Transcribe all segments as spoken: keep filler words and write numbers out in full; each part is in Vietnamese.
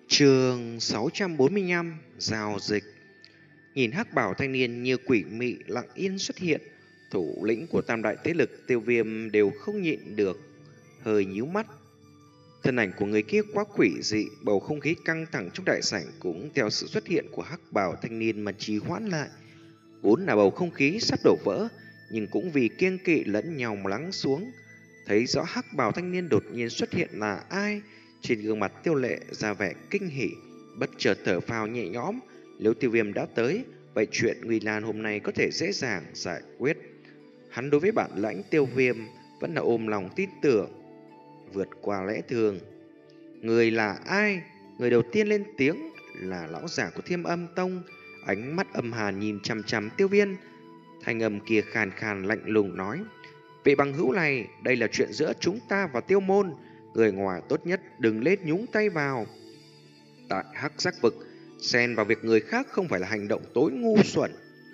Chương sáu trăm bốn mươi lăm. Giao dịch. Nhìn hắc bảo thanh niên như quỷ mị lặng yên xuất hiện, thủ lĩnh của tam đại thế lực Tiêu Viêm đều không nhịn được, hơi nhíu mắt. Thân ảnh của người kia quá quỷ dị, bầu không khí căng thẳng trong đại sảnh cũng theo sự xuất hiện của hắc bảo thanh niên mà trì hoãn lại. Vốn là bầu không khí sắp đổ vỡ, nhưng cũng vì kiêng kỵ lẫn nhau mà lắng xuống. Thấy rõ hắc bào thanh niên đột nhiên xuất hiện là ai, trên gương mặt Tiêu Lệ ra vẻ kinh hỉ, bất chợt thở phào nhẹ nhõm. Nếu Tiêu Viêm đã tới, vậy chuyện nguy nan hôm nay có thể dễ dàng giải quyết. Hắn đối với bản lãnh Tiêu Viêm vẫn là ôm lòng tin tưởng, vượt qua lẽ thường. Người là ai? Người đầu tiên lên tiếng là lão giả của Thiêm Âm Tông, ánh mắt âm hàn nhìn chằm chằm Tiêu Viêm. Thanh âm kia khàn khàn lạnh lùng nói: "Vị bằng hữu này, đây là chuyện giữa chúng ta và Tiêu môn, người ngoài tốt nhất đừng lên nhúng tay vào. Tại Hắc Giác vực, xen vào việc người khác không phải là hành động tối ngu xuẩn."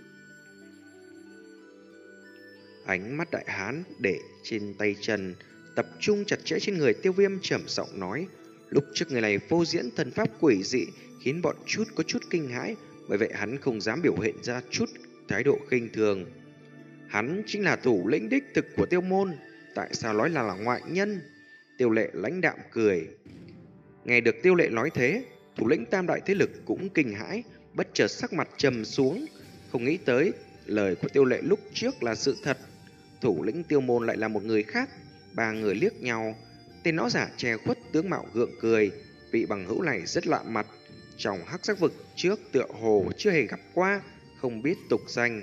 Ánh mắt đại hán để trên tay Trần tập trung chặt chẽ trên người Tiêu Viêm, trầm giọng nói: "Lúc trước người này phô diễn thần pháp quỷ dị khiến bọn chút có chút kinh hãi, bởi vậy hắn không dám biểu hiện ra chút thái độ khinh thường. Hắn chính là thủ lĩnh đích thực của Tiêu môn, tại sao nói là, là ngoại nhân?" Tiêu Lệ lãnh đạm cười. Nghe được Tiêu Lệ nói thế, thủ lĩnh tam đại thế lực cũng kinh hãi, bất chợt sắc mặt trầm xuống, không nghĩ tới lời của Tiêu Lệ lúc trước là sự thật. Thủ lĩnh Tiêu môn lại là một người khác. Ba người liếc nhau, tên nó giả che khuất tướng mạo gượng cười. Vị bằng hữu này rất lạ mặt, trong Hắc Giác vực trước tựa hồ chưa hề gặp qua, không biết tục danh.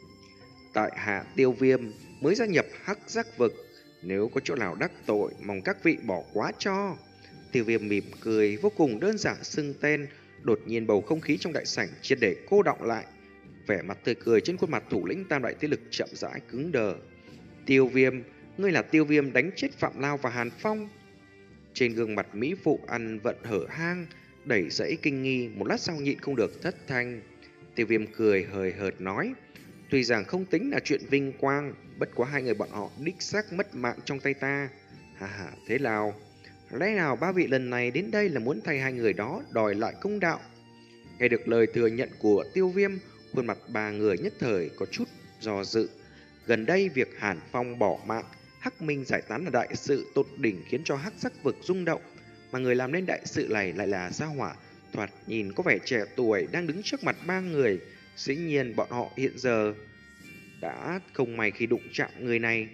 Tại hạ Tiêu Viêm mới gia nhập Hắc Giác vực, nếu có chỗ nào đắc tội mong các vị bỏ quá cho. Tiêu Viêm mỉm cười, vô cùng đơn giản xưng tên. Đột nhiên bầu không khí trong đại sảnh triệt để cô đọng lại, vẻ mặt tươi cười trên khuôn mặt thủ lĩnh tam đại thế lực chậm rãi cứng đờ. "Tiêu Viêm, ngươi là Tiêu Viêm đánh chết Phạm Lao và Hàn Phong?" Trên gương mặt mỹ phụ ăn vận hở hang, đẩy dẫy kinh nghi, một lát sau nhịn không được thất thanh. Tiêu Viêm cười hời hợt nói: "Tuy rằng không tính là chuyện vinh quang, bất quá hai người bọn họ đích xác mất mạng trong tay ta." "Hà hà, thế nào? Lẽ nào ba vị lần này đến đây là muốn thay hai người đó đòi lại công đạo?" Nghe được lời thừa nhận của Tiêu Viêm, khuôn mặt ba người nhất thời có chút do dự. Gần đây việc Hàn Phong bỏ mạng, Hắc Minh giải tán là đại sự tột đỉnh khiến cho Hắc Giác vực rung động, mà người làm nên đại sự này lại là Gia Hỏa, thoạt nhìn có vẻ trẻ tuổi đang đứng trước mặt ba người. Dĩ nhiên bọn họ hiện giờ đã không may khi đụng chạm người này.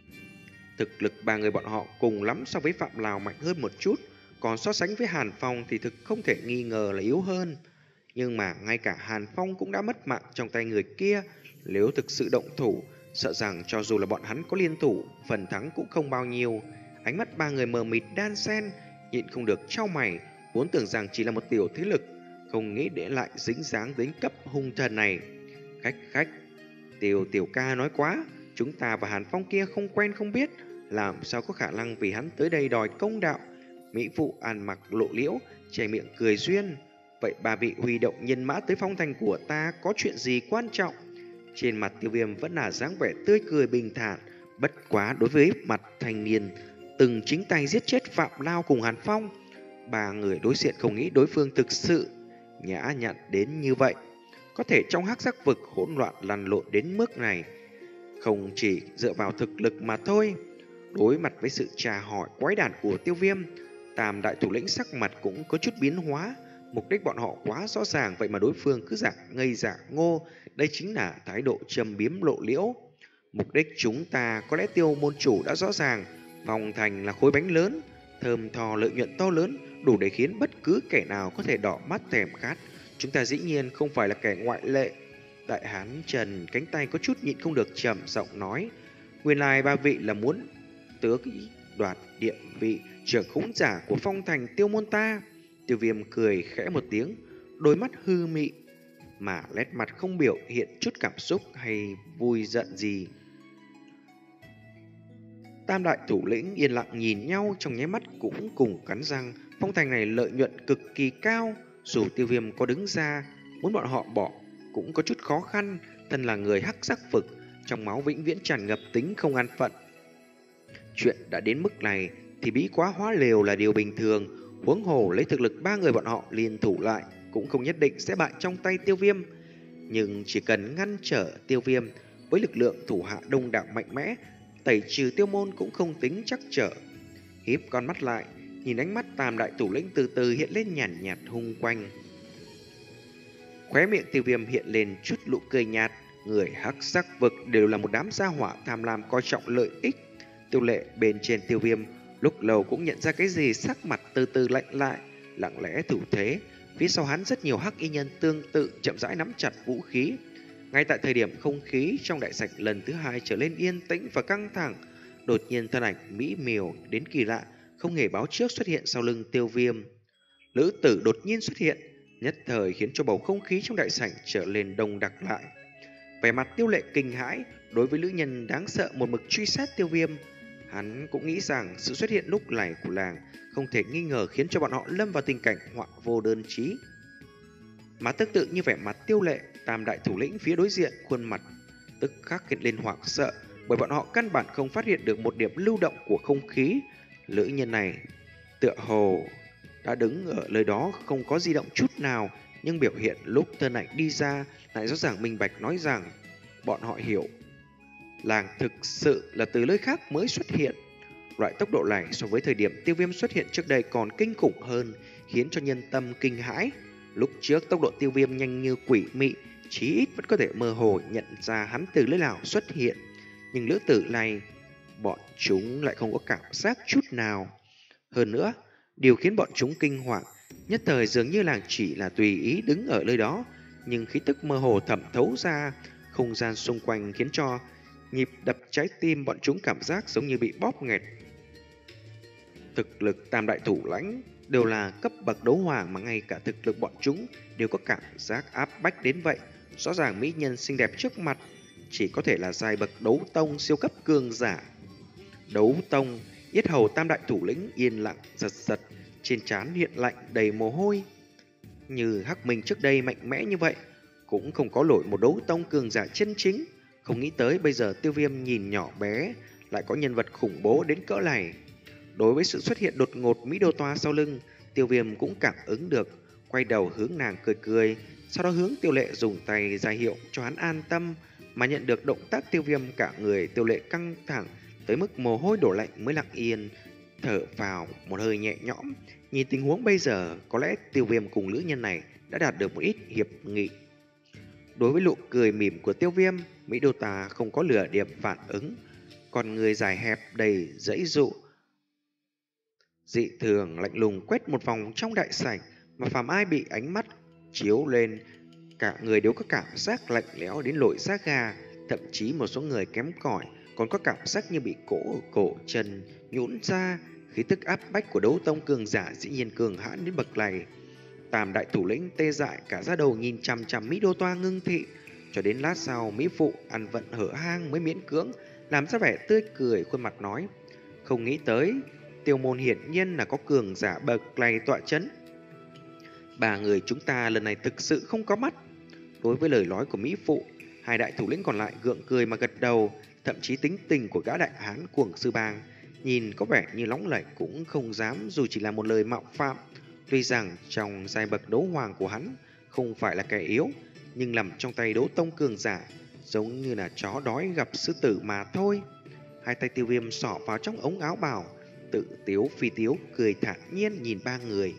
Thực lực ba người bọn họ cùng lắm so với Phạm Lào mạnh hơn một chút, còn so sánh với Hàn Phong thì thực không thể nghi ngờ là yếu hơn. Nhưng mà ngay cả Hàn Phong cũng đã mất mạng trong tay người kia, nếu thực sự động thủ, sợ rằng cho dù là bọn hắn có liên thủ, phần thắng cũng không bao nhiêu. Ánh mắt ba người mờ mịt đan xen, nhịn không được chau mày, vốn tưởng rằng chỉ là một tiểu thế lực, không nghĩ để lại dính dáng đến cấp hung thần này. "Khách khách, Tiêu tiểu ca nói quá, chúng ta và Hàn Phong kia không quen không biết, làm sao có khả năng vì hắn tới đây đòi công đạo." Mỹ phụ ăn mặc lộ liễu, che miệng cười duyên: "Vậy ba vị huy động nhân mã tới phong thành của ta có chuyện gì quan trọng?" Trên mặt Tiêu Viêm vẫn là dáng vẻ tươi cười bình thản, bất quá đối với mặt thanh niên từng chính tay giết chết Phạm Lao cùng Hàn Phong, ba người đối diện không nghĩ đối phương thực sự nhã nhặn đến như vậy. Có thể trong Hắc Giác vực hỗn loạn lăn lộn đến mức này, không chỉ dựa vào thực lực mà thôi. Đối mặt với sự trà hỏi quái đản của Tiêu Viêm, tam đại thủ lĩnh sắc mặt cũng có chút biến hóa. Mục đích bọn họ quá rõ ràng, vậy mà đối phương cứ giả ngây giả ngô. Đây chính là thái độ châm biếm lộ liễu. Mục đích chúng ta có lẽ Tiêu môn chủ đã rõ ràng. Vòng thành là khối bánh lớn, thơm tho lợi nhuận to lớn, đủ để khiến bất cứ kẻ nào có thể đỏ mắt thèm khát. Chúng ta dĩ nhiên không phải là kẻ ngoại lệ. Đại hán Trần cánh tay có chút nhịn không được trầm giọng nói: "Nguyên lai ba vị là muốn tước đoạt địa vị trưởng khống giả của phong thành Tiêu môn ta." Tiêu Viêm cười khẽ một tiếng, đôi mắt hư mị mà nét mặt không biểu hiện chút cảm xúc hay vui giận gì. Tam đại thủ lĩnh yên lặng nhìn nhau, trong nháy mắt cũng cùng cắn răng. Phong thành này lợi nhuận cực kỳ cao, dù Tiêu Viêm có đứng ra muốn bọn họ bỏ cũng có chút khó khăn. Thân là người Hắc Giác vực, trong máu vĩnh viễn tràn ngập tính không an phận. Chuyện đã đến mức này thì bí quá hóa lều là điều bình thường. Huống hồ lấy thực lực ba người bọn họ liên thủ lại cũng không nhất định sẽ bại trong tay Tiêu Viêm. Nhưng chỉ cần ngăn trở Tiêu Viêm với lực lượng thủ hạ đông đảo mạnh mẽ, tẩy trừ Tiêu Môn cũng không tính chắc trở. Híp con mắt lại, nhìn ánh mắt Tam đại thủ lĩnh từ từ hiện lên nhàn nhạt hung quanh. Khóe miệng Tiêu Viêm hiện lên chút nụ cười nhạt. Người hắc sắc vực đều là một đám gia hỏa tham lam coi trọng lợi ích. Tiêu Lệ bên trên Tiêu Viêm lúc lâu cũng nhận ra cái gì, sắc mặt từ từ lạnh lại, lặng lẽ thủ thế. Phía sau hắn rất nhiều hắc y nhân tương tự chậm rãi nắm chặt vũ khí. Ngay tại thời điểm không khí trong đại sảnh lần thứ hai trở lên yên tĩnh và căng thẳng, đột nhiên thân ảnh mỹ miều đến kỳ lạ không hề báo trước xuất hiện sau lưng Tiêu Viêm. Lữ tử đột nhiên xuất hiện, nhất thời khiến cho bầu không khí trong đại sảnh trở lên đông đặc lại. Vẻ mặt Tiêu Lệ kinh hãi đối với nữ nhân đáng sợ một mực truy sát Tiêu Viêm. Hắn cũng nghĩ rằng sự xuất hiện lúc này của làng không thể nghi ngờ khiến cho bọn họ lâm vào tình cảnh họa vô đơn chí. Mà tương tự như vẻ mặt Tiêu Lệ, tam đại thủ lĩnh phía đối diện khuôn mặt tức khắc hiện lên hoảng sợ, bởi bọn họ căn bản không phát hiện được một điểm lưu động của không khí. Nữ nhân này tựa hồ đã đứng ở nơi đó không có di động chút nào, nhưng biểu hiện lúc thân ảnh đi ra lại rõ ràng minh bạch nói rằng bọn họ hiểu làng thực sự là từ nơi khác mới xuất hiện. Loại tốc độ này so với thời điểm Tiêu Viêm xuất hiện trước đây còn kinh khủng hơn, khiến cho nhân tâm kinh hãi. Lúc trước tốc độ Tiêu Viêm nhanh như quỷ mị, chí ít vẫn có thể mơ hồ nhận ra hắn từ nơi nào xuất hiện. Nhưng lữ tử này, bọn chúng lại không có cảm giác chút nào. Hơn nữa, điều khiến bọn chúng kinh hoàng nhất thời dường như làng chỉ là tùy ý đứng ở nơi đó, nhưng khí tức mơ hồ thẩm thấu ra không gian xung quanh, khiến cho nhịp đập trái tim bọn chúng cảm giác giống như bị bóp nghẹt. Thực lực tam đại thủ lãnh đều là cấp bậc đấu hoàng, mà ngay cả thực lực bọn chúng đều có cảm giác áp bách đến vậy. Rõ ràng mỹ nhân xinh đẹp trước mặt chỉ có thể là giai bậc đấu tông siêu cấp cường giả. Đấu tông, yết hầu tam đại thủ lĩnh yên lặng giật giật, trên trán hiện lạnh đầy mồ hôi. Như Hắc Minh trước đây mạnh mẽ như vậy, cũng không có nổi một đấu tông cường giả chân chính. Không nghĩ tới bây giờ Tiêu Viêm nhìn nhỏ bé lại có nhân vật khủng bố đến cỡ này. Đối với sự xuất hiện đột ngột Mỹ Đô Toa sau lưng, Tiêu Viêm cũng cảm ứng được, quay đầu hướng nàng cười cười, sau đó hướng Tiêu Lệ dùng tay ra hiệu cho hắn an tâm. Mà nhận được động tác Tiêu Viêm, cả người Tiêu Lệ căng thẳng tới mức mồ hôi đổ lạnh mới lặng yên thở vào một hơi nhẹ nhõm. Nhìn tình huống bây giờ, có lẽ Tiêu Viêm cùng nữ nhân này đã đạt được một ít hiệp nghị. Đối với nụ cười mỉm của Tiêu Viêm, Mỹ Đô Tà không có lửa điểm phản ứng, còn người dài hẹp đầy dãy dụ dị thường lạnh lùng quét một vòng trong đại sảnh, mà phàm ai bị ánh mắt chiếu lên, cả người đều có cảm giác lạnh lẽo đến nổi da gà. Thậm chí một số người kém cỏi còn có cảm giác như bị cổ cổ chân nhũn ra. Khí tức áp bách của đấu tông cường giả dĩ nhiên cường hãn đến bậc này. Tam đại thủ lĩnh tê dại cả da đầu nhìn chằm chằm Mỹ Đô Toa ngưng thị, cho đến lát sau Mỹ Phụ ăn vận hở hang mới miễn cưỡng làm ra vẻ tươi cười, khuôn mặt nói: không nghĩ tới Tiêu Môn hiển nhiên là có cường giả bậc này tọa chấn. Ba người chúng ta lần này thực sự không có mắt. Đối với lời nói của Mỹ Phụ, hai đại thủ lĩnh còn lại gượng cười mà gật đầu. Thậm chí tính tình của gã đại hán cuồng sư bang nhìn có vẻ như lóng lẩy cũng không dám dù chỉ là một lời mạo phạm. Tuy rằng trong giai bậc đấu hoàng của hắn không phải là kẻ yếu, nhưng nằm trong tay đấu tông cường giả giống như là chó đói gặp sư tử mà thôi. Hai tay Tiêu Viêm xỏ vào trong ống áo bào, tự tiếu phi tiếu cười thản nhiên nhìn ba người.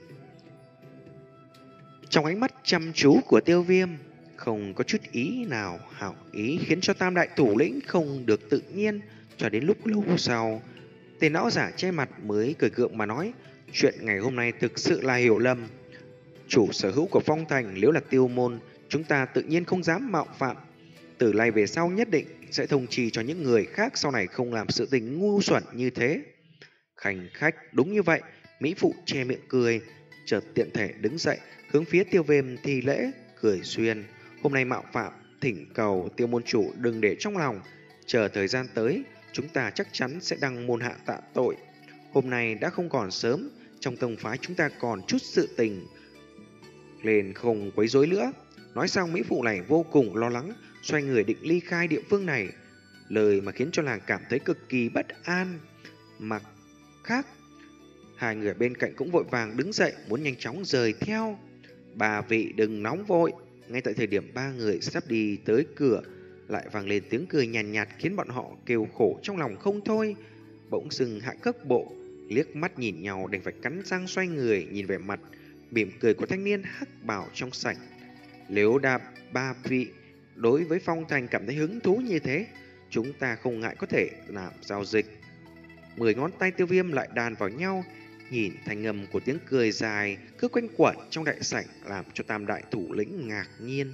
Trong ánh mắt chăm chú của Tiêu Viêm không có chút ý nào hảo ý, khiến cho tam đại thủ lĩnh không được tự nhiên. Cho đến lúc lâu sau, tên lão giả che mặt mới cười gượng mà nói: chuyện ngày hôm nay thực sự là hiểu lầm. Chủ sở hữu của Phong Thành nếu là Tiêu Môn, chúng ta tự nhiên không dám mạo phạm. Từ nay về sau nhất định sẽ thông trì cho những người khác sau này không làm sự tình ngu xuẩn như thế. Khanh khách, đúng như vậy. Mỹ Phụ che miệng cười, chợt tiện thể đứng dậy hướng phía Tiêu Viêm thi lễ, cười xuyên: hôm nay mạo phạm, thỉnh cầu Tiêu môn chủ đừng để trong lòng. Chờ thời gian tới, chúng ta chắc chắn sẽ đăng môn hạ tạ tội. Hôm nay đã không còn sớm, trong tông phái chúng ta còn chút sự tình, nên không quấy rối nữa. Nói xong, Mỹ Phụ này vô cùng lo lắng, xoay người định ly khai địa phương này, lời mà khiến cho làng cảm thấy cực kỳ bất an. Mặt khác, Hai người bên cạnh cũng vội vàng đứng dậy muốn nhanh chóng rời theo. Bà vị đừng nóng vội. Ngay tại thời điểm ba người sắp đi tới cửa, lại vang lên tiếng cười nhàn nhạt, nhạt khiến bọn họ kêu khổ trong lòng không thôi. Bỗng dừng hạ cước bộ, liếc mắt nhìn nhau đành phải cắn răng xoay người nhìn vẻ mặt mỉm cười của thanh niên hắc bào trong sảnh. Nếu đa ba vị đối với Phong Thành cảm thấy hứng thú như thế, chúng ta không ngại có thể làm giao dịch. Mười ngón tay Tiêu Viêm lại đàn vào nhau, nhìn thanh âm của tiếng cười dài cứ quanh quẩn trong đại sảnh làm cho tam đại thủ lĩnh ngạc nhiên.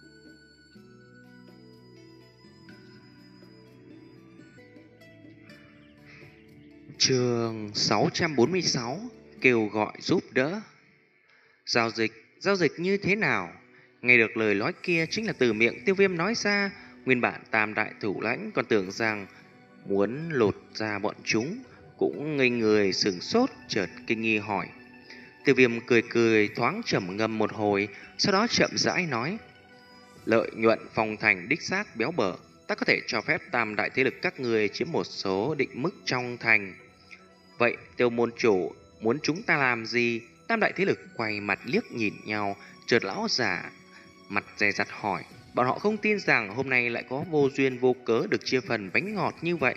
Chương sáu trăm bốn mươi sáu, kêu gọi giúp đỡ. Giao dịch, giao dịch như thế nào? Nghe được lời nói kia chính là từ miệng Tiêu Viêm nói ra. Nguyên bản tam đại thủ lãnh còn tưởng rằng muốn lột ra bọn chúng, cũng ngây người sửng sốt, chợt kinh nghi hỏi. Tiêu Viêm cười cười thoáng trầm ngâm một hồi, sau đó chậm rãi nói: lợi nhuận Phong Thành đích xác béo bở, ta có thể cho phép tam đại thế lực các người chiếm một số định mức trong thành. Vậy Tiêu môn chủ muốn chúng ta làm gì? Tam đại thế lực quay mặt liếc nhìn nhau, chợt lão giả mặt dè dặt hỏi. Bọn họ không tin rằng hôm nay lại có vô duyên vô cớ được chia phần bánh ngọt như vậy.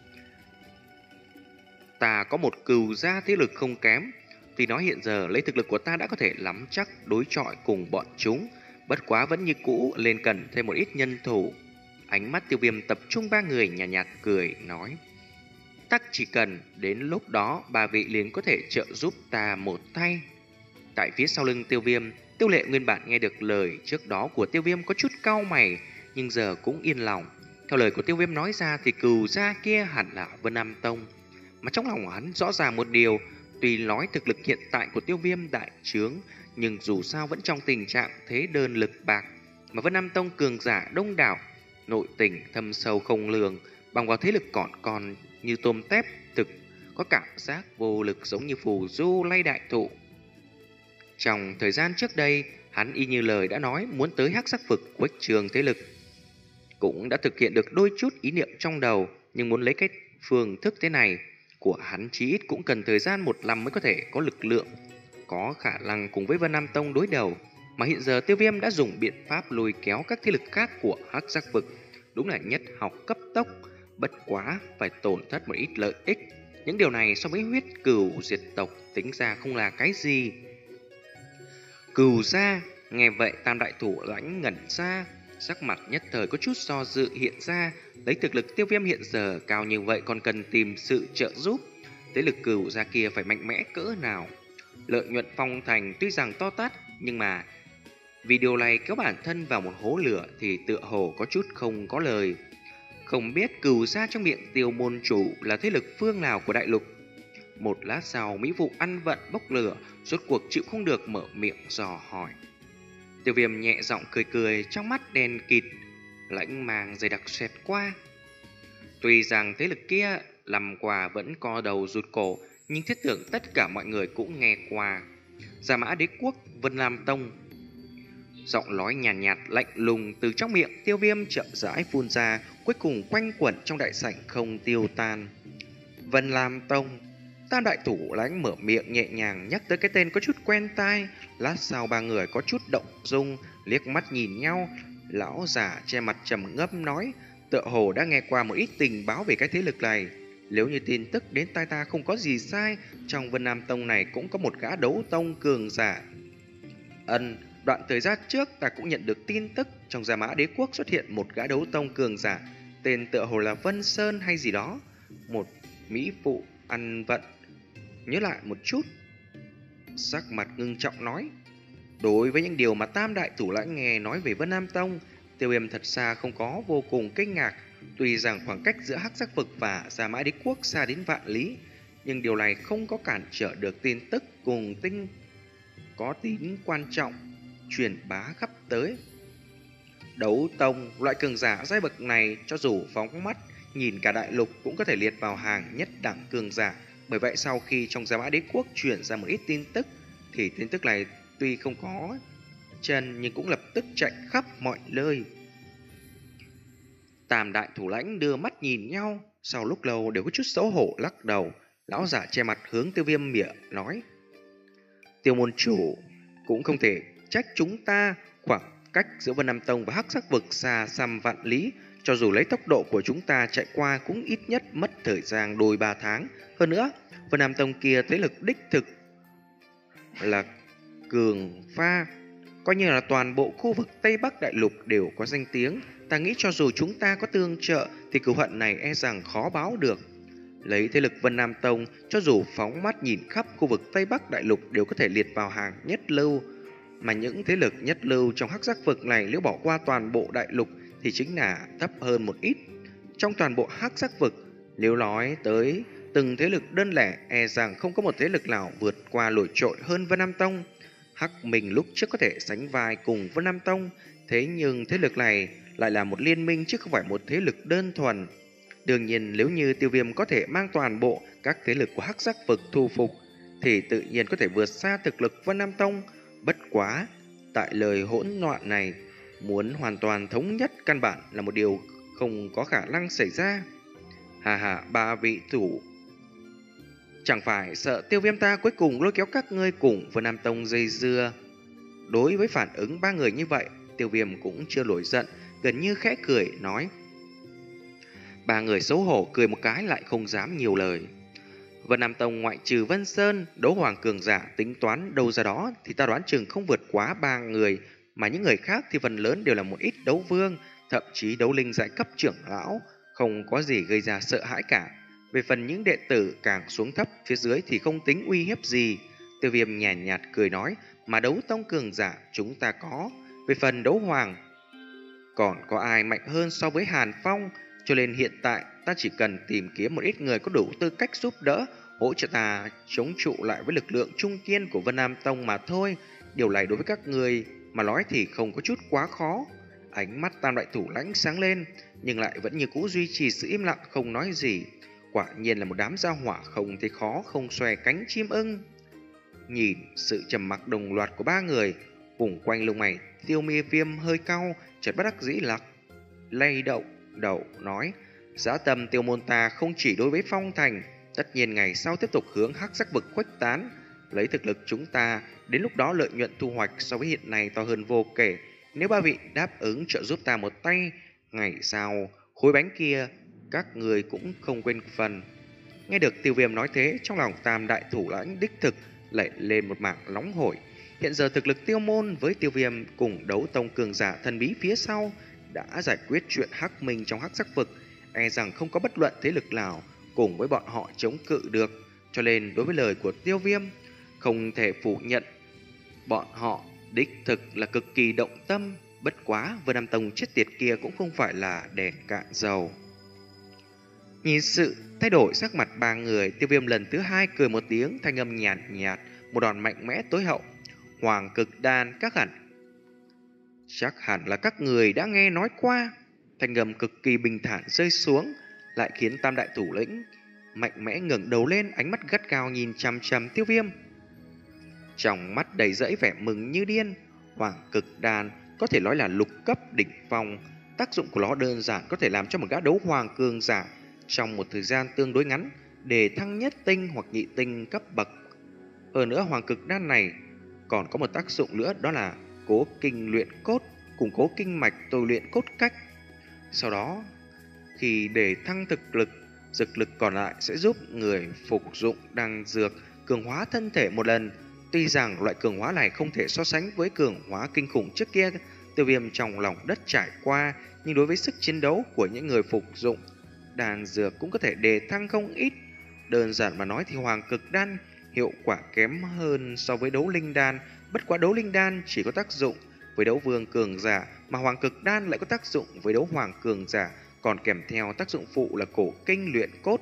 Ta có một cừu gia thế lực không kém, tuy nói hiện giờ lấy thực lực của ta đã có thể nắm chắc đối chọi cùng bọn chúng, bất quá vẫn như cũ lên cần thêm một ít nhân thủ. Ánh mắt Tiêu Viêm tập trung ba người, nhàn nhạt, nhạt cười nói: tắc chỉ cần đến lúc đó ba vị liền có thể trợ giúp ta một tay. Tại phía sau lưng Tiêu Viêm, Tiêu Lệ nguyên bản nghe được lời trước đó của Tiêu Viêm có chút cau mày, nhưng giờ cũng yên lòng. Theo lời của Tiêu Viêm nói ra thì cừu gia kia hẳn là Vân Nam Tông. Mà trong lòng hắn rõ ràng một điều, tuy nói thực lực hiện tại của Tiêu Viêm đại trướng, nhưng dù sao vẫn trong tình trạng thế đơn lực bạc. Mà Vân Nam Tông cường giả đông đảo, nội tình thâm sâu không lường, bằng vào thế lực còn còn như tôm tép, thực có cảm giác vô lực giống như phù du lay đại thụ. Trong thời gian trước đây, hắn y như lời đã nói muốn tới Hắc Sắc Vực khuếch trường thế lực, cũng đã thực hiện được đôi chút ý niệm trong đầu, nhưng muốn lấy cái phương thức thế này của hắn chí ít cũng cần thời gian một năm mới có thể có lực lượng, có khả năng cùng với Vân Nam Tông đối đầu. Mà hiện giờ Tiêu Viêm đã dùng biện pháp lôi kéo các thế lực khác của Hắc Sắc Vực, đúng là nhất học cấp tốc, bất quá phải tổn thất một ít lợi ích. Những điều này so với huyết cừu diệt tộc tính ra không là cái gì. Cừu gia, nghe vậy tam đại thủ lãnh ngẩn ra, sắc mặt nhất thời có chút do dự hiện ra. Lấy thực lực Tiêu Viêm hiện giờ cao như vậy còn cần tìm sự trợ giúp, thế lực cừu gia kia phải mạnh mẽ cỡ nào? Lợi nhuận Phong Thành tuy rằng to tát, nhưng mà vì điều này kéo bản thân vào một hố lửa thì tựa hồ có chút không có lời. Không biết cừu gia trong miệng Tiêu môn chủ là thế lực phương nào của đại lục? Một lát sau, Mỹ Phụ ăn vận bốc lửa, rốt cuộc chịu không được mở miệng dò hỏi. Tiêu Viêm nhẹ giọng cười cười, trong mắt đen kịt, lãnh màng dày đặc xẹt qua. Tuy rằng thế lực kia làm quà vẫn co đầu rụt cổ, nhưng thiết tưởng tất cả mọi người cũng nghe qua. Gia Mã Đế Quốc, Vân Lam Tông. Giọng nói nhàn nhạt, nhạt lạnh lùng từ trong miệng Tiêu Viêm chậm rãi phun ra, cuối cùng quanh quẩn trong đại sảnh không tiêu tan. Vân Lam Tông. Tam đại thủ lãnh mở miệng nhẹ nhàng nhắc tới cái tên có chút quen tai. Lát sau ba người có chút động dung, liếc mắt nhìn nhau. Lão giả che mặt trầm ngâm nói, tựa hồ đã nghe qua một ít tình báo về cái thế lực này. Nếu như tin tức đến tai ta không có gì sai, trong Vân Nam Tông này cũng có một gã đấu tông cường giả. Ân, đoạn thời gian trước ta cũng nhận được tin tức trong Gia Mã Đế Quốc xuất hiện một gã đấu tông cường giả, tên tựa hồ là Vân Sơn hay gì đó. Một mỹ phụ ăn vận nhớ lại một chút, sắc mặt ngưng trọng nói. Đối với những điều mà tam đại thủ lãnh nghe nói về Vân Nam Tông, Tiêu Viêm thật xa không có vô cùng kinh ngạc. Tuy rằng khoảng cách giữa Hắc Sắc Vực và Gia Mã Đế Quốc xa đến vạn lý, nhưng điều này không có cản trở được tin tức cùng tinh có tính quan trọng truyền bá khắp tới. Đấu tông, loại cường giả giai bậc này cho dù phóng mắt nhìn cả đại lục cũng có thể liệt vào hàng nhất đẳng cường giả. Bởi vậy sau khi trong Gia Mã Đế Quốc truyền ra một ít tin tức, thì tin tức này tuy không có chân nhưng cũng lập tức chạy khắp mọi nơi. Tam đại thủ lãnh đưa mắt nhìn nhau, sau lúc lâu đều có chút xấu hổ lắc đầu. Lão giả che mặt hướng Tiêu Viêm mỉa nói: Tiêu môn chủ, cũng không thể trách chúng ta, khoảng cách giữa Vân Nam Tông và Hắc Sắc vực xa xăm vạn lý, cho dù lấy tốc độ của chúng ta chạy qua cũng ít nhất mất thời gian đôi ba tháng. Hơn nữa, Vân Nam Tông kia thế lực đích thực là cường pha, coi như là toàn bộ khu vực Tây Bắc Đại Lục đều có danh tiếng. Ta nghĩ cho dù chúng ta có tương trợ thì cửu hận này e rằng khó báo được. Lấy thế lực Vân Nam Tông, cho dù phóng mắt nhìn khắp khu vực Tây Bắc Đại Lục đều có thể liệt vào hàng nhất lưu. Mà những thế lực nhất lưu trong Hắc Sắc vực này nếu bỏ qua toàn bộ Đại Lục thì chính là thấp hơn một ít. Trong toàn bộ Hắc Sắc vực, nếu nói tới từng thế lực đơn lẻ, e rằng không có một thế lực nào vượt qua nổi trội hơn Vân Nam Tông. Hắc Minh lúc trước có thể sánh vai cùng Vân Nam Tông, thế nhưng thế lực này lại là một liên minh chứ không phải một thế lực đơn thuần. Đương nhiên nếu như Tiêu Viêm có thể mang toàn bộ các thế lực của Hắc Sắc vực thu phục thì tự nhiên có thể vượt xa thực lực Vân Nam Tông. Bất quá, tại lời hỗn loạn này, muốn hoàn toàn thống nhất căn bản là một điều không có khả năng xảy ra. Hà hà, ba vị thủ, chẳng phải sợ Tiêu Viêm ta cuối cùng lôi kéo các ngươi cùng Vân Nam Tông dây dưa. Đối với phản ứng ba người như vậy, Tiêu Viêm cũng chưa nổi giận, gần như khẽ cười nói. Ba người xấu hổ cười một cái lại không dám nhiều lời. Vân Nam Tông ngoại trừ Vân Sơn, đấu hoàng cường giả tính toán đâu ra đó thì ta đoán chừng không vượt quá ba người, mà những người khác thì phần lớn đều là một ít đấu vương, thậm chí đấu linh giải cấp trưởng lão, không có gì gây ra sợ hãi cả. Về phần những đệ tử càng xuống thấp phía dưới thì không tính uy hiếp gì. Tiêu Viêm nhàn nhạt, nhạt cười nói, mà đấu tông cường giả chúng ta có. Về phần đấu hoàng, còn có ai mạnh hơn so với Hàn Phong, cho nên hiện tại ta chỉ cần tìm kiếm một ít người có đủ tư cách giúp đỡ, hỗ trợ ta chống trụ lại với lực lượng trung kiên của Vân Nam Tông mà thôi. Điều này đối với các người mà nói thì không có chút quá khó. Ánh mắt Tam đại thủ lãnh sáng lên, nhưng lại vẫn như cũ duy trì sự im lặng không nói gì. Quả nhiên là một đám gia hỏa không thấy khó không xòe cánh chim ưng. Nhìn sự trầm mặc đồng loạt của ba người, vùng quanh lông mày Tiêu Mi Viêm hơi cau, chợt bất đắc dĩ lắc lay động đầu nói: Dã tâm Tiêu môn ta không chỉ đối với Phong Thành, tất nhiên ngày sau tiếp tục hướng Hắc Sắc vực khuếch tán. Lấy thực lực chúng ta, đến lúc đó lợi nhuận thu hoạch so với hiện nay to hơn vô kể. Nếu ba vị đáp ứng trợ giúp ta một tay, ngày sau khối bánh kia các người cũng không quên phần. Nghe được Tiêu Viêm nói thế, trong lòng Tam đại thủ lãnh đích thực lại lên một mảng nóng hổi. Hiện giờ thực lực Tiêu môn với Tiêu Viêm cùng đấu tông cường giả thần bí phía sau đã giải quyết chuyện Hắc Minh trong Hắc Sắc vực, e rằng không có bất luận thế lực nào cùng với bọn họ chống cự được. Cho nên đối với lời của Tiêu Viêm, không thể phủ nhận bọn họ đích thực là cực kỳ động tâm. Bất quá Vân Nam Tông chết tiệt kia cũng không phải là đèn cạn dầu. Nhìn sự thay đổi sắc mặt ba người, Tiêu Viêm lần thứ hai cười một tiếng, thanh âm nhạt nhạt, một đòn mạnh mẽ tối hậu. Hoàng cực đan các hẳn chắc hẳn là các người đã nghe nói qua. Thanh âm cực kỳ bình thản rơi xuống, lại khiến Tam đại thủ lĩnh mạnh mẽ ngẩng đầu lên, ánh mắt gắt gao nhìn chằm chằm Tiêu Viêm. Trong mắt đầy rẫy vẻ mừng như điên. Hoàng cực đan có thể nói là lục cấp đỉnh phong, tác dụng của nó đơn giản có thể làm cho một gã đấu hoàng cường giả trong một thời gian tương đối ngắn để thăng nhất tinh hoặc nhị tinh cấp bậc. Hơn nữa hoàng cực đan này còn có một tác dụng nữa, đó là cố kinh luyện cốt, củng cố kinh mạch, tôi luyện cốt cách. Sau đó khi để thăng thực lực, dược lực còn lại sẽ giúp người phục dụng đan dược cường hóa thân thể một lần. Tuy rằng loại cường hóa này không thể so sánh với cường hóa kinh khủng trước kia Tiêu Viêm trong lòng đất trải qua, nhưng đối với sức chiến đấu của những người phục dụng đan dược cũng có thể đề thăng không ít. Đơn giản mà nói thì hoàng cực đan hiệu quả kém hơn so với đấu linh đan. Bất quá đấu linh đan chỉ có tác dụng với đấu vương cường giả, mà hoàng cực đan lại có tác dụng với đấu hoàng cường giả, còn kèm theo tác dụng phụ là cổ kinh luyện cốt.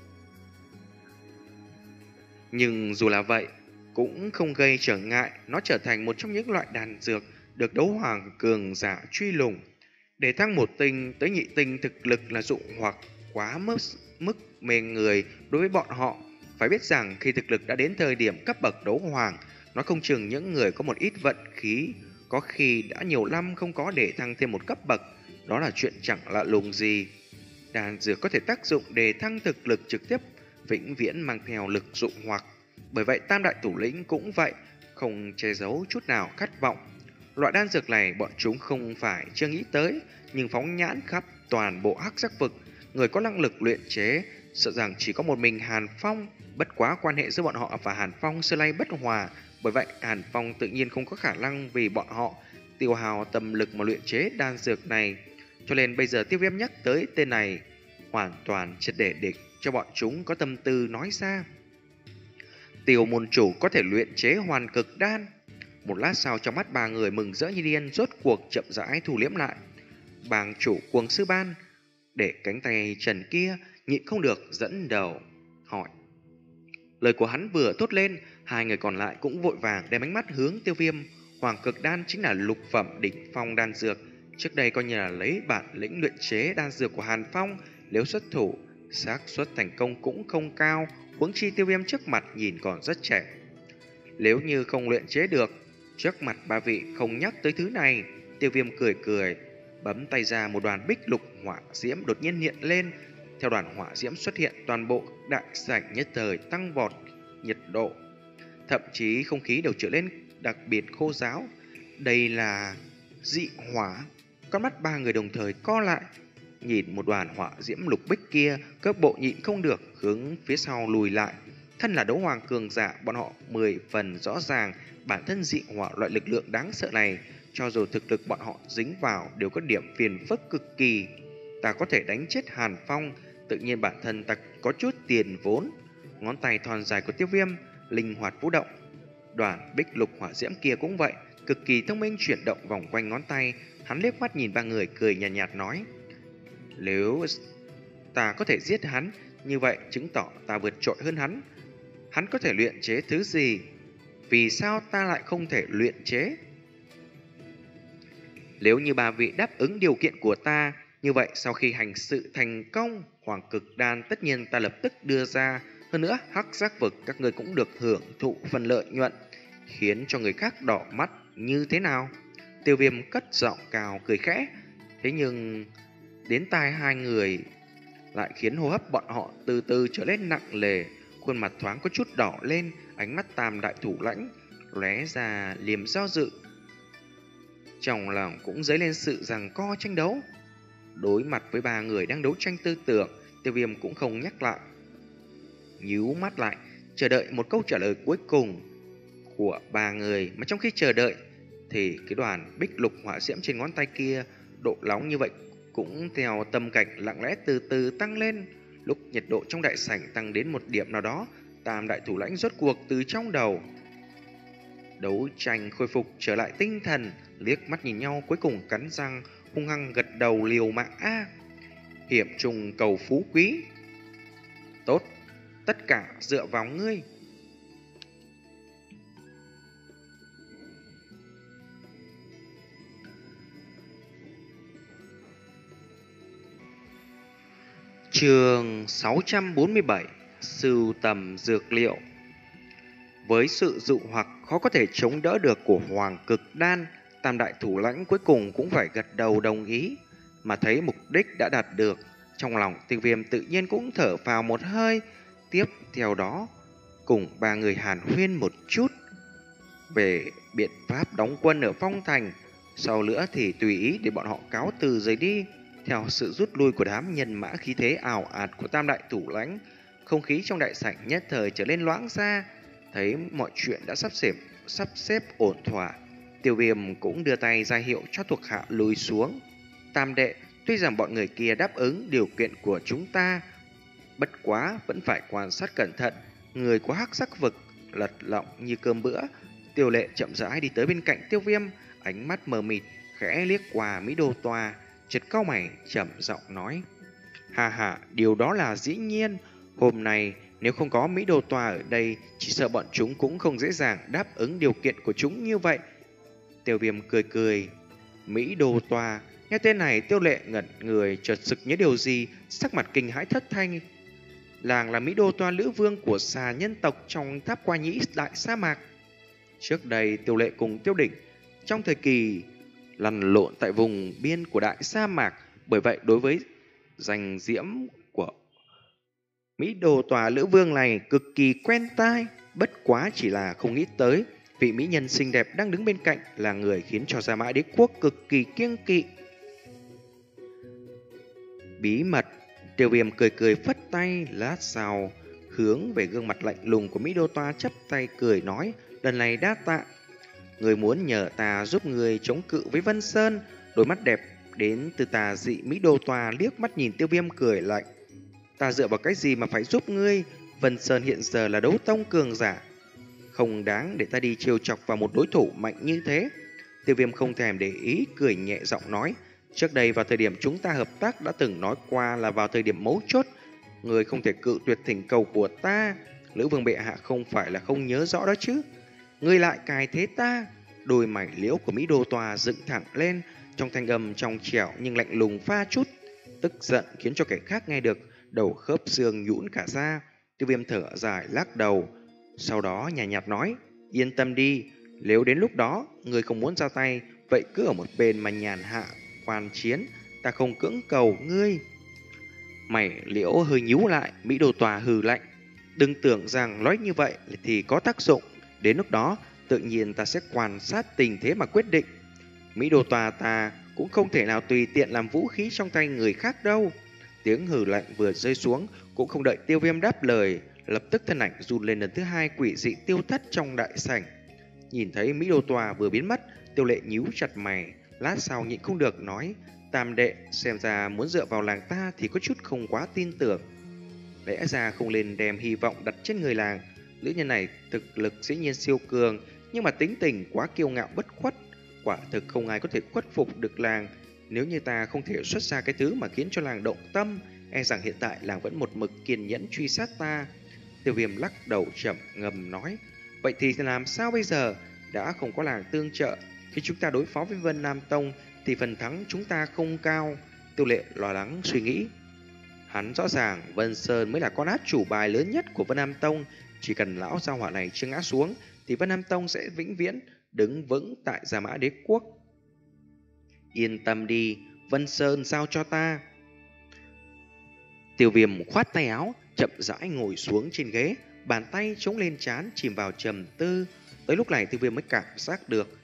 Nhưng dù là vậy, cũng không gây trở ngại nó trở thành một trong những loại đan dược được đấu hoàng cường giả truy lùng. Để thăng một tinh tới nhị tinh thực lực là dụng hoặc quá mức, mức mê người đối với bọn họ. Phải biết rằng khi thực lực đã đến thời điểm cấp bậc đấu hoàng, nó không chừng những người có một ít vận khí, có khi đã nhiều năm không có để thăng thêm một cấp bậc. Đó là chuyện chẳng lạ lùng gì. Đan dược có thể tác dụng để thăng thực lực trực tiếp vĩnh viễn mang theo lực dụ hoặc. Bởi vậy tam đại thủ lĩnh cũng vậy, không che giấu chút nào khát vọng. Loại đan dược này bọn chúng không phải chưa nghĩ tới, nhưng phóng nhãn khắp toàn bộ hắc sắc vực, người có năng lực luyện chế sợ rằng chỉ có một mình Hàn Phong. Bất quá quan hệ giữa bọn họ và Hàn Phong xưa nay bất hòa, bởi vậy Hàn Phong tự nhiên không có khả năng vì bọn họ tiêu hao tâm lực mà luyện chế đan dược này. Cho nên bây giờ Tiêu Viêm nhắc tới tên này hoàn toàn triệt để địch cho bọn chúng có tâm tư nói ra. Tiêu môn chủ có thể luyện chế hoàn cực đan. Một lát sau trong mắt ba người mừng rỡ như điên rốt cuộc chậm rãi thu liễm lại. Bàng chủ Cuồng Sư Ban để cánh tay trần kia nhịn không được dẫn đầu hỏi. Lời của hắn vừa thốt lên, hai người còn lại cũng vội vàng đem ánh mắt hướng Tiêu Viêm. Hoàng cực đan chính là lục phẩm đỉnh phong đan dược, trước đây coi như là lấy bản lĩnh luyện chế đan dược của Hàn Phong, nếu xuất thủ xác suất thành công cũng không cao, huống chi Tiêu Viêm trước mặt nhìn còn rất trẻ. Nếu như không luyện chế được, trước mặt ba vị không nhắc tới thứ này. Tiêu Viêm cười cười, bấm tay ra, một đoàn bích lục hỏa diễm đột nhiên hiện lên. Theo đoàn hỏa diễm xuất hiện, toàn bộ đại sảnh nhất thời tăng vọt nhiệt độ, thậm chí không khí đều trở lên đặc biệt khô ráo. Đây là dị hỏa. Con mắt ba người đồng thời co lại, nhìn một đoàn hỏa diễm lục bích kia, các bộ nhịn không được hướng phía sau lùi lại. Thân là đấu hoàng cường giả, bọn họ mười phần rõ ràng bản thân dị hỏa loại lực lượng đáng sợ này, cho dù thực lực bọn họ dính vào đều có điểm phiền phức cực kỳ. Ta có thể đánh chết Hàn Phong, tự nhiên bản thân ta có chút tiền vốn. Ngón tay thon dài của Tiêu Viêm linh hoạt vũ động. Đoàn bích lục hỏa diễm kia cũng vậy, cực kỳ thông minh chuyển động vòng quanh ngón tay. Hắn liếc mắt nhìn ba người cười nhạt, nhạt nói: nếu ta có thể giết hắn, như vậy chứng tỏ ta vượt trội hơn hắn. Hắn có thể luyện chế thứ gì, vì sao ta lại không thể luyện chế? Nếu như ba vị đáp ứng điều kiện của ta, như vậy sau khi hành sự thành công, hoàng cực đan tất nhiên ta lập tức đưa ra. Hơn nữa, hắc giác vực các người cũng được hưởng thụ phần lợi nhuận, khiến cho người khác đỏ mắt như thế nào? Tiêu Viêm cất giọng cao cười khẽ, thế nhưng đến tai hai người lại khiến hô hấp bọn họ từ từ trở nên nặng nề, khuôn mặt thoáng có chút đỏ lên, ánh mắt tam đại thủ lãnh lóe ra liềm do dự, trong lòng cũng dấy lên sự giằng co tranh đấu. Đối mặt với ba người đang đấu tranh tư tưởng, Tiêu Viêm cũng không nhắc lại, nhíu mắt lại chờ đợi một câu trả lời cuối cùng của ba người. Mà trong khi chờ đợi thì cái đoàn bích lục hỏa diễm trên ngón tay kia độ nóng như vậy cũng theo tâm cảnh lặng lẽ từ từ tăng lên. Lúc nhiệt độ trong đại sảnh tăng đến một điểm nào đó, tam đại thủ lãnh rốt cuộc từ trong đầu đấu tranh khôi phục trở lại tinh thần, liếc mắt nhìn nhau cuối cùng cắn răng hung hăng gật đầu liều mạng. A, hiểm trùng cầu phú quý. Tốt, tất cả dựa vào ngươi. Chương sáu trăm bốn mươi bảy, sưu tầm dược liệu. Với sự dụ hoặc khó có thể chống đỡ được của hoàng cực đan, tam đại thủ lãnh cuối cùng cũng phải gật đầu đồng ý. Mà thấy mục đích đã đạt được, trong lòng Tiêu Viêm tự nhiên cũng thở phào một hơi. Tiếp theo đó cùng ba người hàn huyên một chút về biện pháp đóng quân ở Phong Thành, sau nữa thì tùy ý để bọn họ cáo từ rời đi. Theo sự rút lui của đám nhân mã khí thế ảo ạt của tam đại thủ lãnh, không khí trong đại sảnh nhất thời trở nên loãng ra. Thấy mọi chuyện đã sắp xếp sắp xếp ổn thỏa, Tiêu Viêm cũng đưa tay ra hiệu cho thuộc hạ lùi xuống. Tam đệ, tuy rằng bọn người kia đáp ứng điều kiện của chúng ta, bất quá vẫn phải quan sát cẩn thận. Người của hắc sắc vực lật lọng như cơm bữa. Tiêu Lệ chậm rãi đi tới bên cạnh Tiêu Viêm, ánh mắt mờ mịt khẽ liếc qua Mỹ Đô Tòa, chợt cau mày chậm giọng nói: hà hà, điều đó là dĩ nhiên. Hôm nay nếu không có Mỹ Đô Tòa ở đây, chỉ sợ bọn chúng cũng không dễ dàng đáp ứng điều kiện của chúng như vậy. Tiêu Viêm cười cười. Mỹ Đô Tòa, nghe tên này Tiêu Lệ ngẩn người, chợt sực nhớ điều gì, sắc mặt kinh hãi thất thanh. Làng là Mỹ Đô Tòa lữ vương của xà nhân tộc trong tháp qua nhĩ đại sa mạc. Trước đây Tiêu Lệ cùng Tiêu Đỉnh trong thời kỳ lăn lộn tại vùng biên của đại sa mạc, bởi vậy đối với danh diễm của Mỹ đồ tòa lữ vương này cực kỳ quen tai, bất quá chỉ là không nghĩ tới vị mỹ nhân xinh đẹp đang đứng bên cạnh là người khiến cho Gia Mã Đế quốc cực kỳ kiêng kỵ. Bí mật, Tiêu Viêm cười cười phất tay, lát sau hướng về gương mặt lạnh lùng của Mỹ đô tòa chắp tay cười nói, lần này đa tạ. Người muốn nhờ ta giúp người chống cự với Vân Sơn. Đôi mắt đẹp đến từ tà dị Mỹ đô tòa liếc mắt nhìn Tiêu Viêm cười lạnh. Ta dựa vào cái gì mà phải giúp ngươi? Vân Sơn hiện giờ là đấu tông cường giả, không đáng để ta đi trêu chọc vào một đối thủ mạnh như thế. Tiêu Viêm không thèm để ý, cười nhẹ giọng nói, trước đây vào thời điểm chúng ta hợp tác đã từng nói qua là vào thời điểm mấu chốt, người không thể cự tuyệt thỉnh cầu của ta. Lữ vương bệ hạ không phải là không nhớ rõ đó chứ? Ngươi lại cài thế ta? Đôi mày liễu của Mỹ đô tòa dựng thẳng lên, trong thanh âm trong trẻo nhưng lạnh lùng pha chút tức giận, khiến cho kẻ khác nghe được đầu khớp xương nhũn cả ra. Tiêu Viêm thở dài lắc đầu, sau đó nhàn nhạt, nhạt nói, yên tâm đi, nếu đến lúc đó người không muốn ra tay, vậy cứ ở một bên mà nhàn hạ quan chiến, ta không cưỡng cầu ngươi. Mày liễu hơi nhíu lại, Mỹ đô tòa hừ lạnh, đừng tưởng rằng nói như vậy thì có tác dụng, đến lúc đó tự nhiên ta sẽ quan sát tình thế mà quyết định. Mỹ đô tòa ta cũng không thể nào tùy tiện làm vũ khí trong tay người khác đâu. Tiếng hừ lạnh vừa rơi xuống, cũng không đợi Tiêu Viêm đáp lời, lập tức thân ảnh run lên lần thứ hai, quỷ dị tiêu thất trong đại sảnh. Nhìn thấy Mỹ đô tòa vừa biến mất, Tiêu Lệ nhíu chặt mày, lát sau nhịn không được nói, tam đệ, xem ra muốn dựa vào làng ta thì có chút không quá tin tưởng. Lẽ ra không nên đem hy vọng đặt trên người làng. Nữ nhân này thực lực dĩ nhiên siêu cường, nhưng mà tính tình quá kiêu ngạo bất khuất, quả thực không ai có thể khuất phục được làng. Nếu như ta không thể xuất ra cái thứ mà khiến cho làng động tâm, e rằng hiện tại làng vẫn một mực kiên nhẫn truy sát ta. Tiêu Viêm lắc đầu chậm ngầm nói, vậy thì làm sao bây giờ? Đã không có làng tương trợ, khi chúng ta đối phó với Vân Nam Tông thì phần thắng chúng ta không cao. Tiêu Lệ lo lắng suy nghĩ. Hắn rõ ràng Vân Sơn mới là con át chủ bài lớn nhất của Vân Nam Tông, chỉ cần lão gia hỏa này chưa ngã xuống thì Vân Nam Tông sẽ vĩnh viễn đứng vững tại Gia Mã Đế quốc. Yên tâm đi, Vân Sơn giao cho ta. Tiêu Viêm khoát tay áo, chậm rãi ngồi xuống trên ghế, bàn tay chống lên trán chìm vào trầm tư. Tới lúc này Tiêu Viêm mới cảm giác được,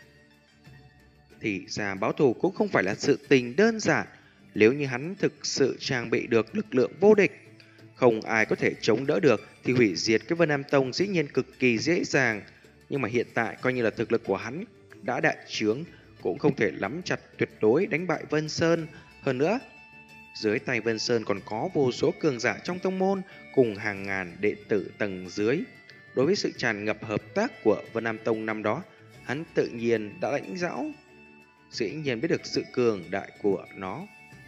thì ra báo thù cũng không phải là sự tình đơn giản. Nếu như hắn thực sự trang bị được lực lượng vô địch, không ai có thể chống đỡ được, thì hủy diệt cái Vân Nam Tông dĩ nhiên cực kỳ dễ dàng. Nhưng mà hiện tại coi như là thực lực của hắn đã đại trướng, cũng không thể nắm chặt tuyệt đối đánh bại Vân Sơn. Hơn nữa, dưới tay Vân Sơn còn có vô số cường giả trong tông môn cùng hàng ngàn đệ tử tầng dưới. Đối với sự tràn ngập hợp tác của Vân Nam Tông năm đó, hắn tự nhiên đã lãnh giáo, dĩ nhiên biết được sự cường đại của nó.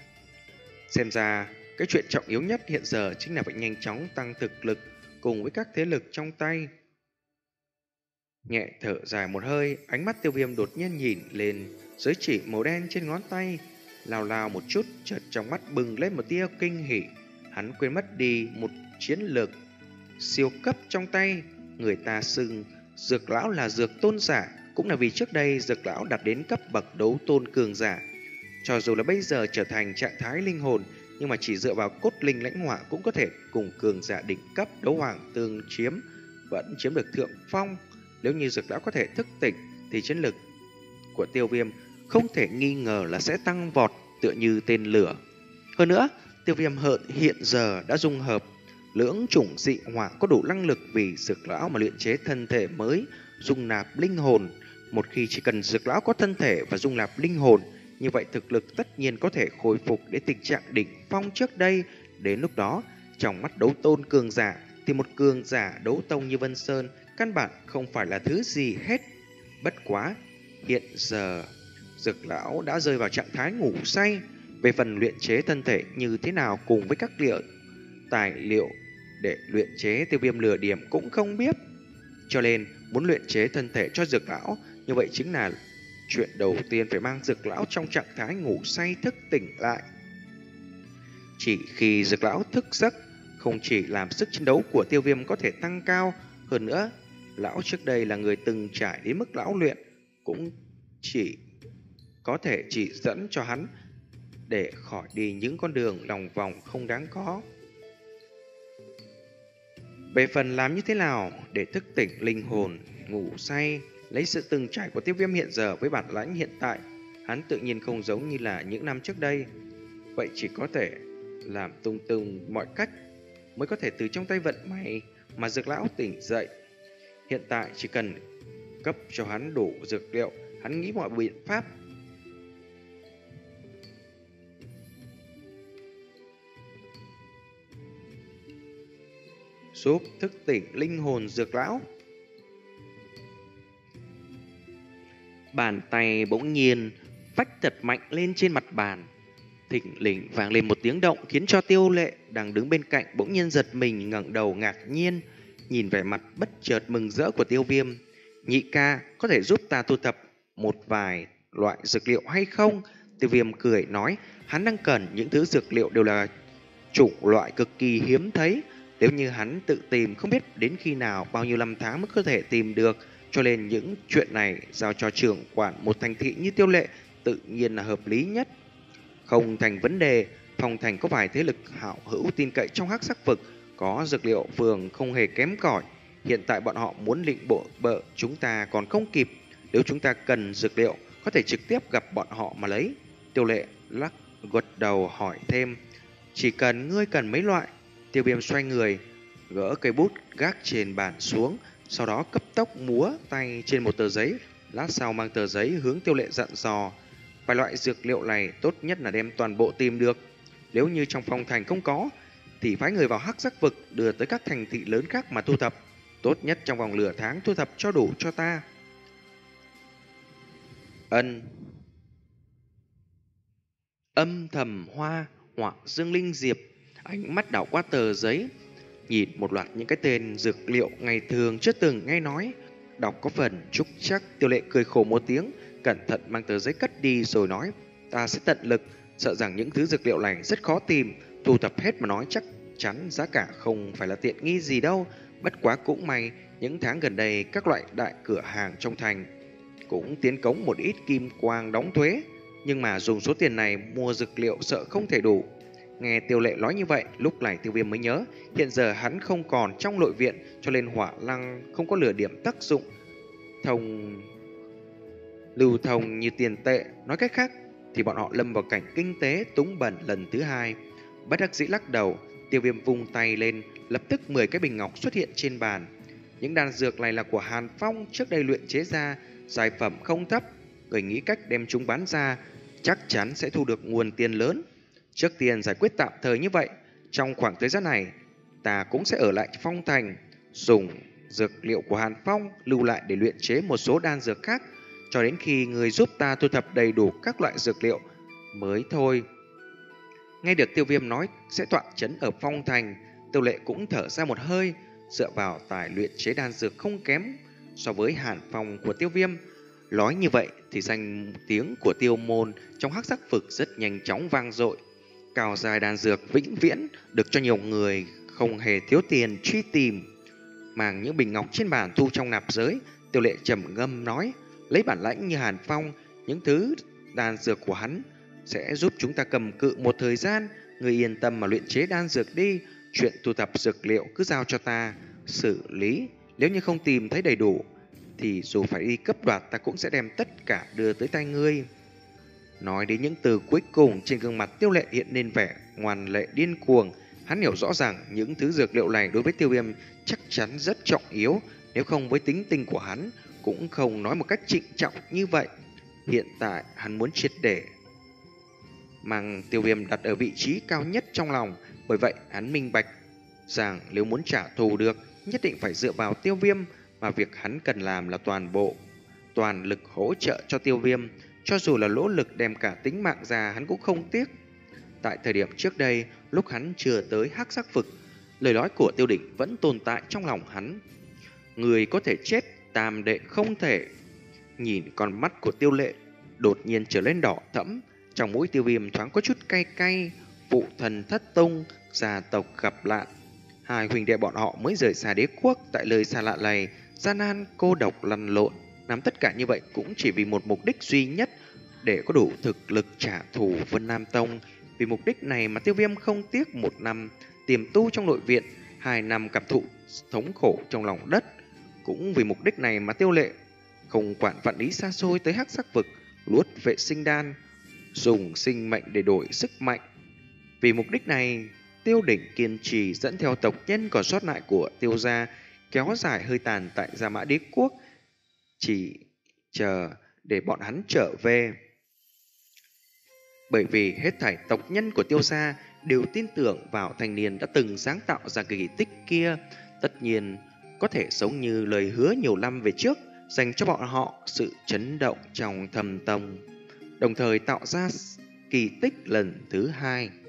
Xem ra, cái chuyện trọng yếu nhất hiện giờ chính là phải nhanh chóng tăng thực lực cùng với các thế lực trong tay. Nhẹ thở dài một hơi, ánh mắt Tiêu Viêm đột nhiên nhìn lên giới chỉ màu đen trên ngón tay, lao lao một chút, chợt trong mắt bừng lên một tia kinh hỉ. Hắn quên mất đi một chiến lược siêu cấp trong tay. Người ta xưng Dược lão là dược tôn giả, cũng là vì trước đây Dược lão đạt đến cấp bậc đấu tôn cường giả. Cho dù là bây giờ trở thành trạng thái linh hồn, nhưng mà chỉ dựa vào cốt linh lãnh hỏa cũng có thể cùng cường giả đỉnh cấp đấu hoàng tương chiếm, vẫn chiếm được thượng phong. Nếu như Dược lão có thể thức tỉnh thì chiến lực của Tiêu Viêm không thể nghi ngờ là sẽ tăng vọt tựa như tên lửa. Hơn nữa, Tiêu Viêm hận hiện giờ đã dung hợp lưỡng chủng dị hỏa có đủ năng lực vì Dược lão mà luyện chế thân thể mới, dung nạp linh hồn. Một khi chỉ cần Dược lão có thân thể và dung nạp linh hồn, như vậy thực lực tất nhiên có thể khôi phục đến tình trạng đỉnh phong trước đây. Đến lúc đó, trong mắt đấu tôn cường giả thì một cường giả đấu tông như Vân Sơn căn bản không phải là thứ gì hết. Bất quá, hiện giờ Dược lão đã rơi vào trạng thái ngủ say. Về phần luyện chế thân thể như thế nào cùng với các liệu tài liệu để luyện chế, Tiêu Viêm lừa điểm cũng không biết. Cho nên muốn luyện chế thân thể cho Dược lão, như vậy chính là chuyện đầu tiên phải mang Dược lão trong trạng thái ngủ say thức tỉnh lại. Chỉ khi Dược lão thức giấc, không chỉ làm sức chiến đấu của Tiêu Viêm có thể tăng cao, hơn nữa lão trước đây là người từng trải đến mức lão luyện, cũng chỉ có thể chỉ dẫn cho hắn để khỏi đi những con đường lòng vòng không đáng có. Về phần làm như thế nào để thức tỉnh linh hồn, ngủ say, lấy sự từng trải của Tiêu Viêm hiện giờ với bản lãnh hiện tại, hắn tự nhiên không giống như là những năm trước đây. Vậy chỉ có thể làm tung tung mọi cách mới có thể từ trong tay vận may mà Dược lão tỉnh dậy. Hiện tại chỉ cần cấp cho hắn đủ dược liệu, hắn nghĩ mọi biện pháp giúp thức tỉnh linh hồn Dược lão. Bàn tay bỗng nhiên vách thật mạnh lên trên mặt bàn. Thình lình vang lên một tiếng động khiến cho Tiêu Lệ đang đứng bên cạnh bỗng nhiên giật mình, ngẩng đầu ngạc nhiên nhìn vẻ mặt bất chợt mừng rỡ của Tiêu Viêm. Nhị ca, có thể giúp ta thu thập một vài loại dược liệu hay không? Tiêu Viêm cười nói, hắn đang cần những thứ dược liệu đều là chủng loại cực kỳ hiếm thấy. Nếu như hắn tự tìm không biết đến khi nào, bao nhiêu năm tháng mới có thể tìm được. Cho nên những chuyện này giao cho trưởng quản một thành thị như Tiêu Lệ tự nhiên là hợp lý nhất. Không thành vấn đề, Phong Thành có vài thế lực hảo hữu tin cậy trong hắc sắc vực, có dược liệu phường không hề kém cỏi. Hiện tại bọn họ muốn lĩnh bộ bợ chúng ta còn không kịp. Nếu chúng ta cần dược liệu, có thể trực tiếp gặp bọn họ mà lấy. Tiêu Lệ lắc gật đầu hỏi thêm, chỉ cần ngươi cần mấy loại? Tiêu Viêm xoay người, gỡ cây bút gác trên bàn xuống, sau đó cấp tốc múa tay trên một tờ giấy. Lát sau mang tờ giấy hướng Tiêu Lệ dặn dò, vài loại dược liệu này tốt nhất là đem toàn bộ tìm được. Nếu như trong Phong Thành không có, thì phái người vào hắc sắc vực đưa tới các thành thị lớn khác mà thu thập. Tốt nhất trong vòng nửa tháng thu thập cho đủ cho ta. Ân. Âm thầm hoa hoặc dương linh diệp, ánh mắt đảo qua tờ giấy, nhìn một loạt những cái tên dược liệu ngày thường chưa từng nghe nói, đọc có phần trúc chắc. Tiêu Lệ cười khổ một tiếng, cẩn thận mang tờ giấy cất đi rồi nói, ta sẽ tận lực, sợ rằng những thứ dược liệu này rất khó tìm, thu thập hết mà nói chắc chắn giá cả không phải là tiện nghi gì đâu. Bất quá cũng may, những tháng gần đây các loại đại cửa hàng trong thành cũng tiến cống một ít kim quang đóng thuế, nhưng mà dùng số tiền này mua dược liệu sợ không thể đủ. Nghe Tiêu Lệ nói như vậy, lúc này Tiêu Viêm mới nhớ, hiện giờ hắn không còn trong nội viện, cho nên hỏa lăng không có lửa điểm tác dụng thông lưu thông như tiền tệ. Nói cách khác thì bọn họ lâm vào cảnh kinh tế túng bẩn lần thứ hai. Bất đắc dĩ lắc đầu, Tiêu Viêm vung tay lên, lập tức mười cái bình ngọc xuất hiện trên bàn. Những đan dược này là của Hàn Phong trước đây luyện chế ra, giải phẩm không thấp, người nghĩ cách đem chúng bán ra chắc chắn sẽ thu được nguồn tiền lớn. Trước tiên giải quyết tạm thời như vậy, trong khoảng thời gian này ta cũng sẽ ở lại Phong Thành, dùng dược liệu của Hàn Phong lưu lại để luyện chế một số đan dược khác, cho đến khi người giúp ta thu thập đầy đủ các loại dược liệu mới thôi. Nghe được Tiêu Viêm nói sẽ tọa trấn ở Phong Thành, Tiêu Lệ cũng thở ra một hơi. Dựa vào tài luyện chế đan dược không kém so với Hàn Phong của Tiêu Viêm, nói như vậy thì danh tiếng của Tiêu môn trong hắc sắc vực rất nhanh chóng vang dội. Cao dài đan dược vĩnh viễn được cho nhiều người không hề thiếu tiền truy tìm. Mang những bình ngọc trên bàn thu trong nạp giới, Tiêu Lệ trầm ngâm nói, lấy bản lãnh như Hàn Phong, những thứ đan dược của hắn sẽ giúp chúng ta cầm cự một thời gian. Người yên tâm mà luyện chế đan dược đi, chuyện thu thập dược liệu cứ giao cho ta xử lý. Nếu như không tìm thấy đầy đủ thì dù phải đi cấp đoạt, ta cũng sẽ đem tất cả đưa tới tay ngươi. Nói đến những từ cuối cùng, trên gương mặt Tiêu Lệ hiện lên vẻ ngoan lệ điên cuồng. Hắn hiểu rõ ràng những thứ dược liệu này đối với Tiêu Viêm chắc chắn rất trọng yếu, nếu không với tính tình của hắn cũng không nói một cách trịnh trọng như vậy. Hiện tại hắn muốn triệt để mang Tiêu Viêm đặt ở vị trí cao nhất trong lòng, bởi vậy hắn minh bạch rằng nếu muốn trả thù được, nhất định phải dựa vào Tiêu Viêm, mà việc hắn cần làm là toàn bộ toàn lực hỗ trợ cho Tiêu Viêm, cho dù là lỗ lực đem cả tính mạng ra hắn cũng không tiếc. Tại thời điểm trước đây, lúc hắn chưa tới hắc sắc vực, lời nói của Tiêu Đỉnh vẫn tồn tại trong lòng hắn. Người có thể chết, tam đệ không thể. Nhìn con mắt của Tiêu Lệ đột nhiên trở lên đỏ thẫm, trong mũi Tiêu Viêm thoáng có chút cay cay. Phụ thần thất tung, gia tộc gặp nạn, hai huynh đệ bọn họ mới rời xa đế quốc, tại lời xa lạ này gian nan cô độc lăn lộn, làm tất cả như vậy cũng chỉ vì một mục đích duy nhất, để có đủ thực lực trả thù Vân Nam Tông. Vì mục đích này mà Tiêu Viêm không tiếc một năm tiềm tu trong nội viện, hai năm cảm thụ thống khổ trong lòng đất. Cũng vì mục đích này mà Tiêu Lệ không quản vạn lý xa xôi tới hắc sắc vực, luốt vệ sinh đan, dùng sinh mệnh để đổi sức mạnh. Vì mục đích này, Tiêu Đỉnh kiên trì dẫn theo tộc nhân còn sót lại của Tiêu gia kéo dài hơi tàn tại Gia Mã Đế quốc, chỉ chờ để bọn hắn trở về. Bởi vì hết thảy tộc nhân của Tiêu gia đều tin tưởng vào thanh niên đã từng sáng tạo ra kỳ tích kia, tất nhiên có thể sống như lời hứa nhiều năm về trước, dành cho bọn họ sự chấn động trong thâm tâm, đồng thời tạo ra kỳ tích lần thứ hai.